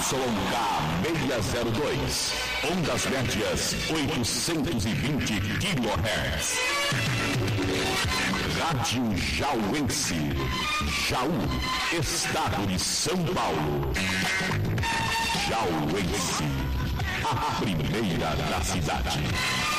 602, ondas médias 820 kHz. Rádio Jauense, Jaú, Estado de São Paulo. Jauense, a primeira da cidade.